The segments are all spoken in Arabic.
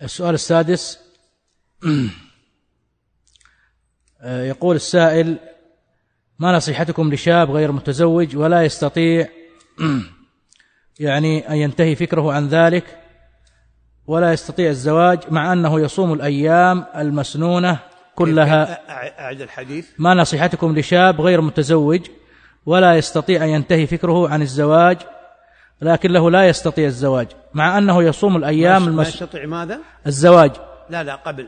السؤال السادس يقول السائل: ما نصيحتكم لشاب غير متزوج ولا يستطيع يعني أن ينتهي فكره عن ذلك ولا يستطيع الزواج مع أنه يصوم الأيام المسنونة كلها؟ أعد الحديث. ما نصيحتكم لشاب غير متزوج ولا يستطيع أن ينتهي فكره عن الزواج لكنه لا يستطيع الزواج مع أنه يصوم الأيام لا يستطيع ماذا؟ الزواج. لا قبل.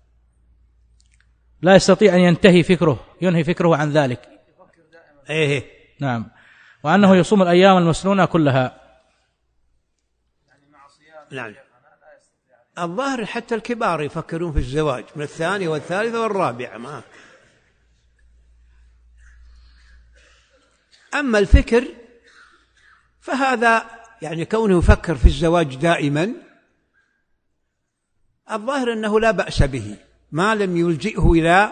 لا يستطيع أن ينهي فكره عن ذلك. إيه نعم. وأنه يصوم الأيام المسنونة كلها. نعم. الظاهر حتى الكبار يفكرون في الزواج من الثانية والثالثة والرابعة ما. أما الفكر فهذا يعني كونه يفكر في الزواج دائما الظاهر أنه لا بأس به ما لم يلجئه إلى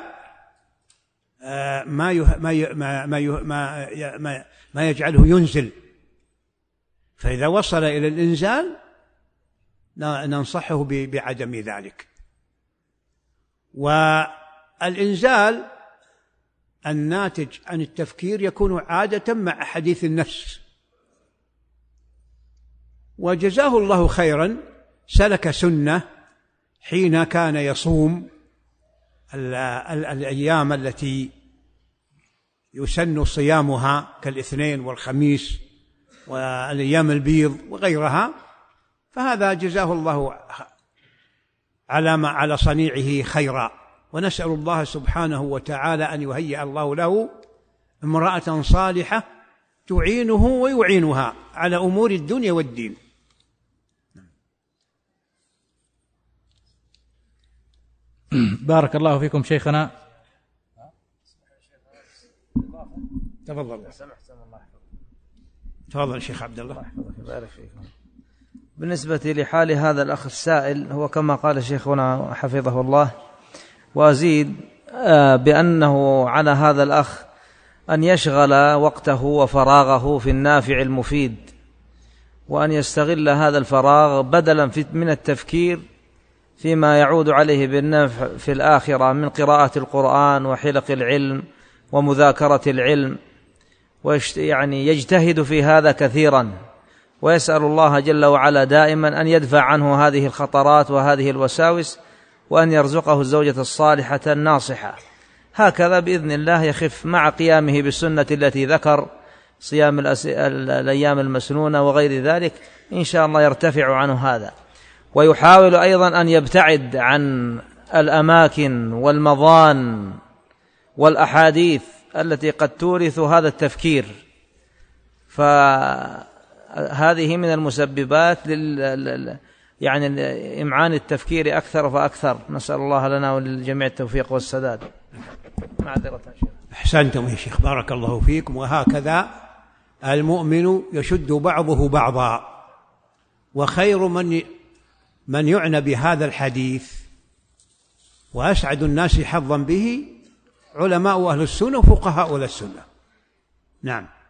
ما يجعله ينزل. فإذا وصل إلى الإنزال ننصحه بعدم ذلك. والإنزال الناتج عن التفكير يكون عادة مع حديث النفس. وجزاه الله خيرا سلك سنة حين كان يصوم الأيام التي يسن صيامها كالاثنين والخميس والأيام البيض وغيرها، فهذا جزاه الله على صنيعه خيرا. ونسأل الله سبحانه وتعالى أن يهيئ الله له امرأة صالحة تعينه ويعينها على أمور الدنيا والدين. بارك الله فيكم شيخنا. تفضل شيخ عبد الله. بارك فيكم. بالنسبة لحال هذا الأخ السائل هو كما قال شيخنا حفظه الله، وأزيد بأنه على هذا الأخ أن يشغل وقته وفراغه في النافع المفيد، وأن يستغل هذا الفراغ بدلا من التفكير فيما يعود عليه بالنفع في الآخرة من قراءة القرآن وحلق العلم ومذاكرة العلم، يعني يجتهد في هذا كثيرا، ويسأل الله جل وعلا دائما أن يدفع عنه هذه الخطرات وهذه الوساوس، وأن يرزقه الزوجة الصالحة الناصحة. هكذا بإذن الله يخف مع قيامه بالسنة التي ذكر صيام الأيام المسنونة وغير ذلك، إن شاء الله يرتفع عنه هذا. ويحاول أيضا أن يبتعد عن الأماكن والمظان والأحاديث التي قد تورث هذا التفكير، فهذه من المسببات يعني إمعان التفكير أكثر فأكثر. نسأل الله لنا وللجميع التوفيق والسداد. معذرة شيخ. أحسنتم يا شيخ، بارك الله فيكم. وهكذا المؤمن يشد بعضه بعضا، وخير من يعنى بهذا الحديث وأسعد الناس حظا به علماء أهل السنة وفقهاء أهل السنة. نعم.